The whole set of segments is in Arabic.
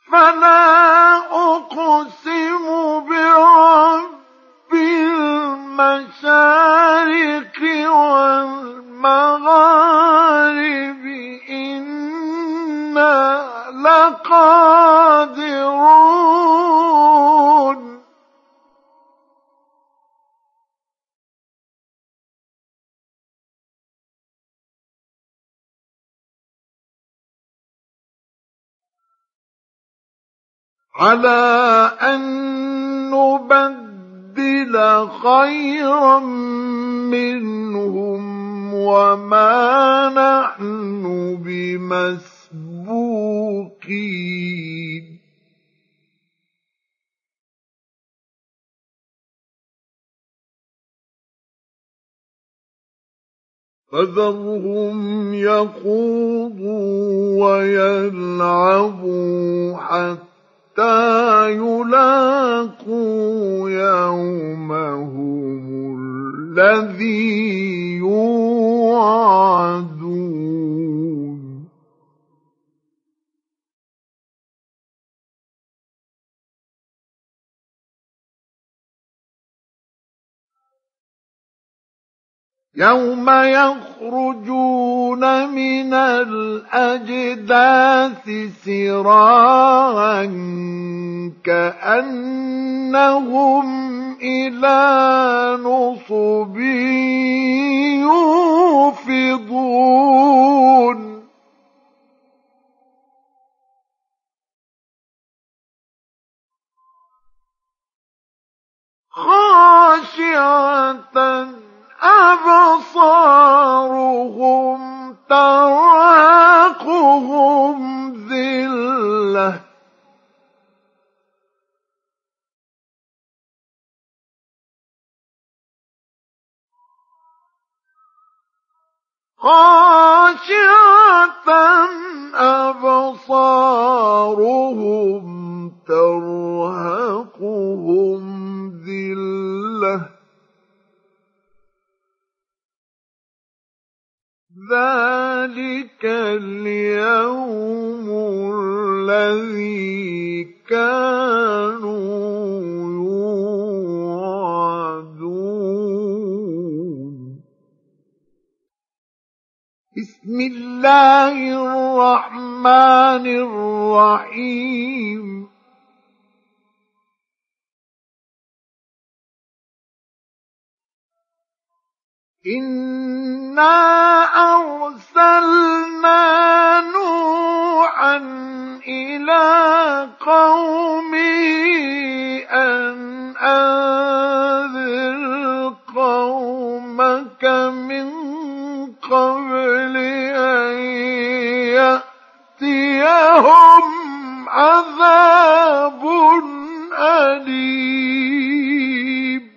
فلا أقسم برب المشارق والمغارب إنا لقادرون على أن نبدل خيرا منهم وما نحن بمسبوقين فذرهم يخوضوا ويلعبوا حتى يلاقوا يومهم الذي يوعدون يوم يخرجون من الأجداث سراعا كأنهم إلى نصب يوفضون خاشعة أبصارهم ترهقهم ذلة خاشعة أبصارهم ترهقهم ذلة ذلك اليوم الذي كانوا يوعدون بسم الله الرحمن الرحيم إنا أرسلنا نوحا إلى قومه أن أنذر قومك من قبل أن يأتيهم عذاب أليم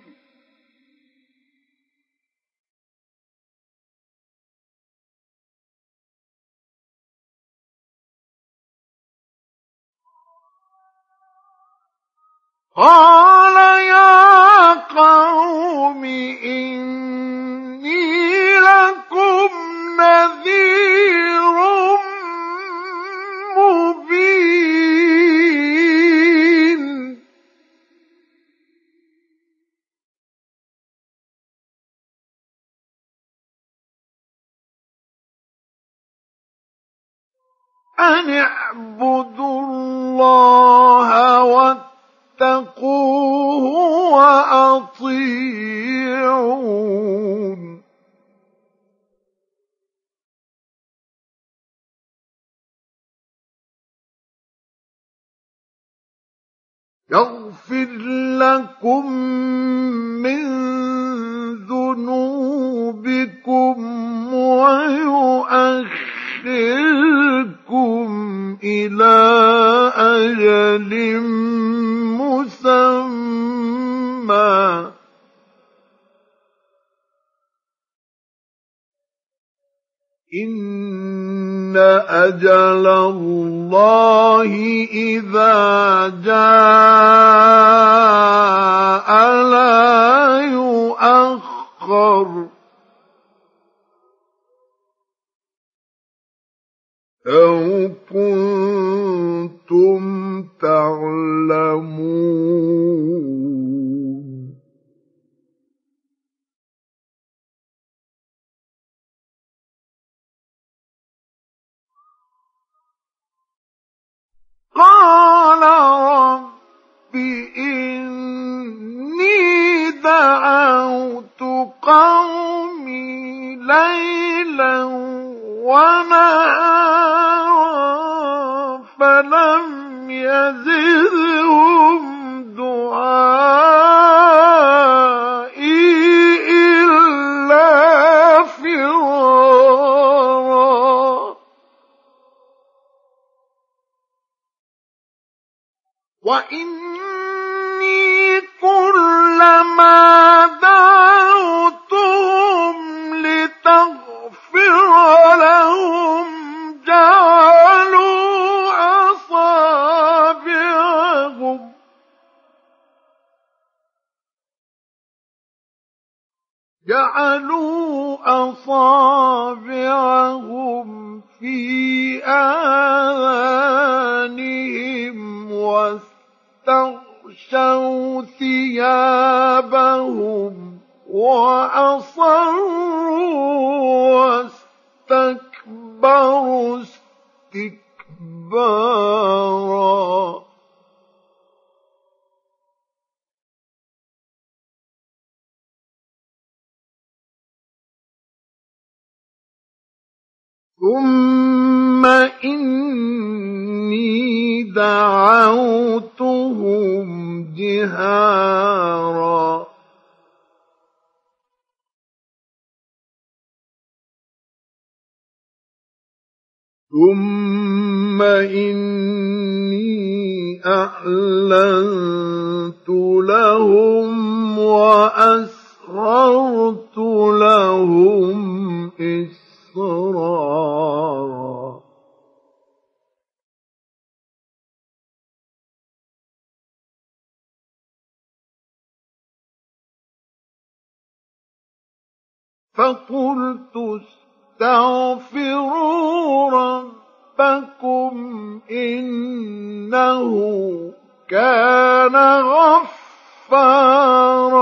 قال يا قوم إني لكم نذير مبين أن اعبدوا الله واتقوه وأطيعون يغفر لكم من ذنوبكم ويؤخركم إلى أجل مسمى إن أجل الله إذا جاء لا يؤخر لو كنتم فلم يزدهم دعائي إلا فرارا وإني كلما دعوتهم لتغفر لهم جعلوا أصابعهم في آذانهم واستغشوا ثيابهم وأصروا واستكبروا استكبارا ثم إني دعوتهم جهارا ثم إني أعلنت لهم وأسررت لهم إسرارا فقلت استغفروا ربكم إنه كان غفارا